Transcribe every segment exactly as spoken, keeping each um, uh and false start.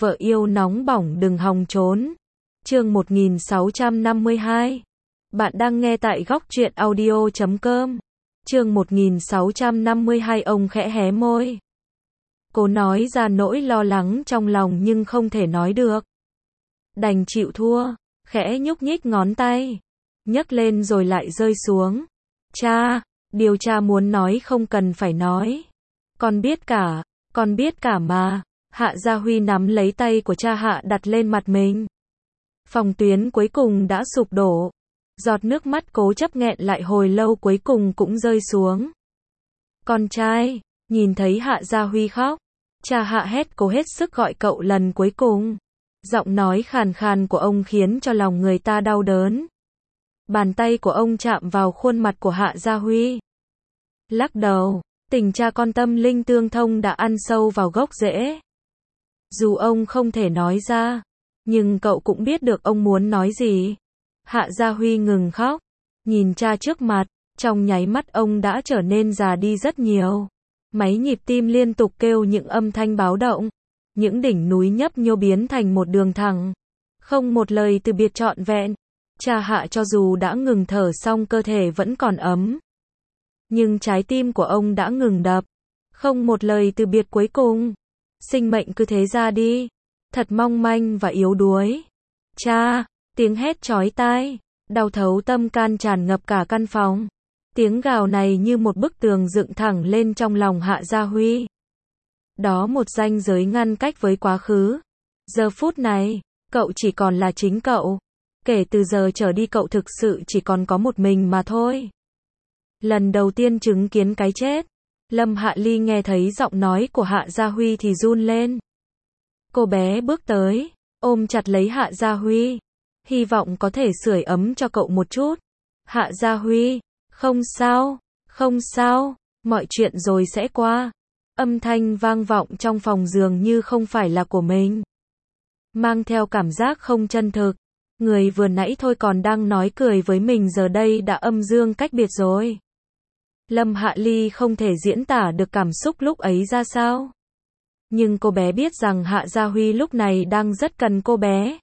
Vợ yêu nóng bỏng đừng hòng trốn. Chương một nghìn sáu trăm năm mươi hai. Bạn đang nghe tại góc truyện audio chấm com. Chương một nghìn sáu trăm năm mươi hai. Ông khẽ hé môi. Cố nói ra nỗi lo lắng trong lòng nhưng không thể nói được. Đành chịu thua, khẽ nhúc nhích ngón tay, nhấc lên rồi lại rơi xuống. Cha, điều cha muốn nói không cần phải nói. Con biết cả, con biết cả mà. Hạ Gia Huy nắm lấy tay của cha Hạ đặt lên mặt mình. Phòng tuyến cuối cùng đã sụp đổ. Giọt nước mắt cố chấp nghẹn lại hồi lâu cuối cùng cũng rơi xuống. Con trai, nhìn thấy Hạ Gia Huy khóc, cha Hạ hét cố hết sức gọi cậu lần cuối cùng. Giọng nói khàn khàn của ông khiến cho lòng người ta đau đớn. Bàn tay của ông chạm vào khuôn mặt của Hạ Gia Huy. Lắc đầu, tình cha con tâm linh tương thông đã ăn sâu vào gốc rễ. Dù ông không thể nói ra, nhưng cậu cũng biết được ông muốn nói gì. Hạ Gia Huy ngừng khóc, nhìn cha trước mặt, trong nháy mắt ông đã trở nên già đi rất nhiều. Máy nhịp tim liên tục kêu những âm thanh báo động, những đỉnh núi nhấp nhô biến thành một đường thẳng. Không một lời từ biệt trọn vẹn, cha Hạ cho dù đã ngừng thở song cơ thể vẫn còn ấm. Nhưng trái tim của ông đã ngừng đập, không một lời từ biệt cuối cùng. Sinh mệnh cứ thế ra đi, thật mong manh và yếu đuối. Cha, tiếng hét chói tai, đau thấu tâm can tràn ngập cả căn phòng. Tiếng gào này như một bức tường dựng thẳng lên trong lòng Hạ Gia Huy. Đó một ranh giới ngăn cách với quá khứ. Giờ phút này, cậu chỉ còn là chính cậu. Kể từ giờ trở đi cậu thực sự chỉ còn có một mình mà thôi. Lần đầu tiên chứng kiến cái chết, Lâm Hạ Ly nghe thấy giọng nói của Hạ Gia Huy thì run lên. Cô bé bước tới, ôm chặt lấy Hạ Gia Huy, hy vọng có thể sưởi ấm cho cậu một chút. Hạ Gia Huy, không sao, không sao, mọi chuyện rồi sẽ qua. Âm thanh vang vọng trong phòng dường như không phải là của mình. Mang theo cảm giác không chân thực. Người vừa nãy thôi còn đang nói cười với mình giờ đây đã âm dương cách biệt rồi. Lâm Hạ Ly không thể diễn tả được cảm xúc lúc ấy ra sao. Nhưng cô bé biết rằng Hạ Gia Huy lúc này đang rất cần cô bé.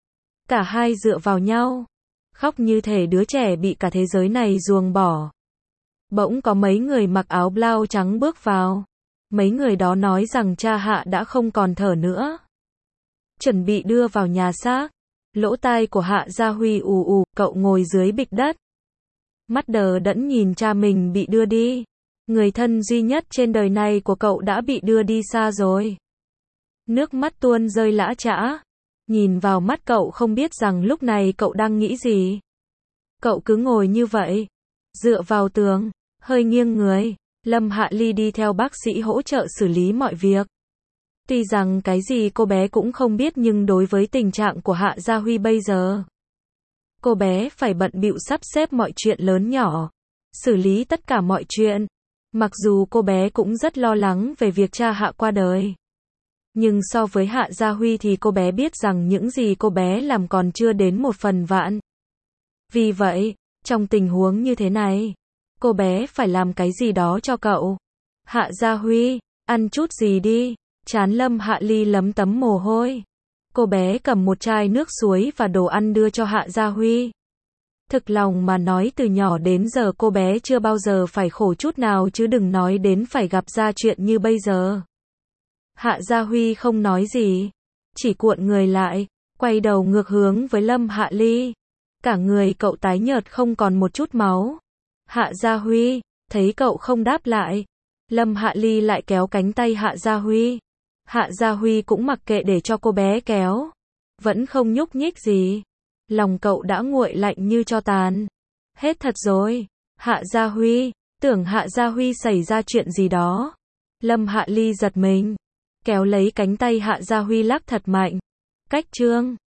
Cả hai dựa vào nhau, khóc như thể đứa trẻ bị cả thế giới này ruồng bỏ. Bỗng có mấy người mặc áo blau trắng bước vào. Mấy người đó nói rằng cha Hạ đã không còn thở nữa, chuẩn bị đưa vào nhà xác. Lỗ tai của Hạ Gia Huy ù ù, cậu ngồi dưới bịch đất. Mắt đờ đẫn nhìn cha mình bị đưa đi. Người thân duy nhất trên đời này của cậu đã bị đưa đi xa rồi. Nước mắt tuôn rơi lã chã. Nhìn vào mắt cậu không biết rằng lúc này cậu đang nghĩ gì. Cậu cứ ngồi như vậy, dựa vào tường, hơi nghiêng người. Lâm Hạ Ly đi theo bác sĩ hỗ trợ xử lý mọi việc. Tuy rằng cái gì cô bé cũng không biết nhưng đối với tình trạng của Hạ Gia Huy bây giờ, cô bé phải bận bịu sắp xếp mọi chuyện lớn nhỏ, xử lý tất cả mọi chuyện. Mặc dù cô bé cũng rất lo lắng về việc cha Hạ qua đời, nhưng so với Hạ Gia Huy thì cô bé biết rằng những gì cô bé làm còn chưa đến một phần vạn. Vì vậy, trong tình huống như thế này, cô bé phải làm cái gì đó cho cậu. Hạ Gia Huy, ăn chút gì đi. Trán Lâm Hạ Ly lấm tấm mồ hôi. Cô bé cầm một chai nước suối và đồ ăn đưa cho Hạ Gia Huy. Thực lòng mà nói từ nhỏ đến giờ cô bé chưa bao giờ phải khổ chút nào chứ đừng nói đến phải gặp ra chuyện như bây giờ. Hạ Gia Huy không nói gì, chỉ cuộn người lại, quay đầu ngược hướng với Lâm Hạ Ly. Cả người cậu tái nhợt không còn một chút máu. Hạ Gia Huy, thấy cậu không đáp lại, Lâm Hạ Ly lại kéo cánh tay Hạ Gia Huy. Hạ Gia Huy cũng mặc kệ để cho cô bé kéo, vẫn không nhúc nhích gì. Lòng cậu đã nguội lạnh như tro tàn. Hết thật rồi. Hạ Gia Huy, tưởng Hạ Gia Huy xảy ra chuyện gì đó. Lâm Hạ Ly giật mình, kéo lấy cánh tay Hạ Gia Huy lắc thật mạnh. Cách chương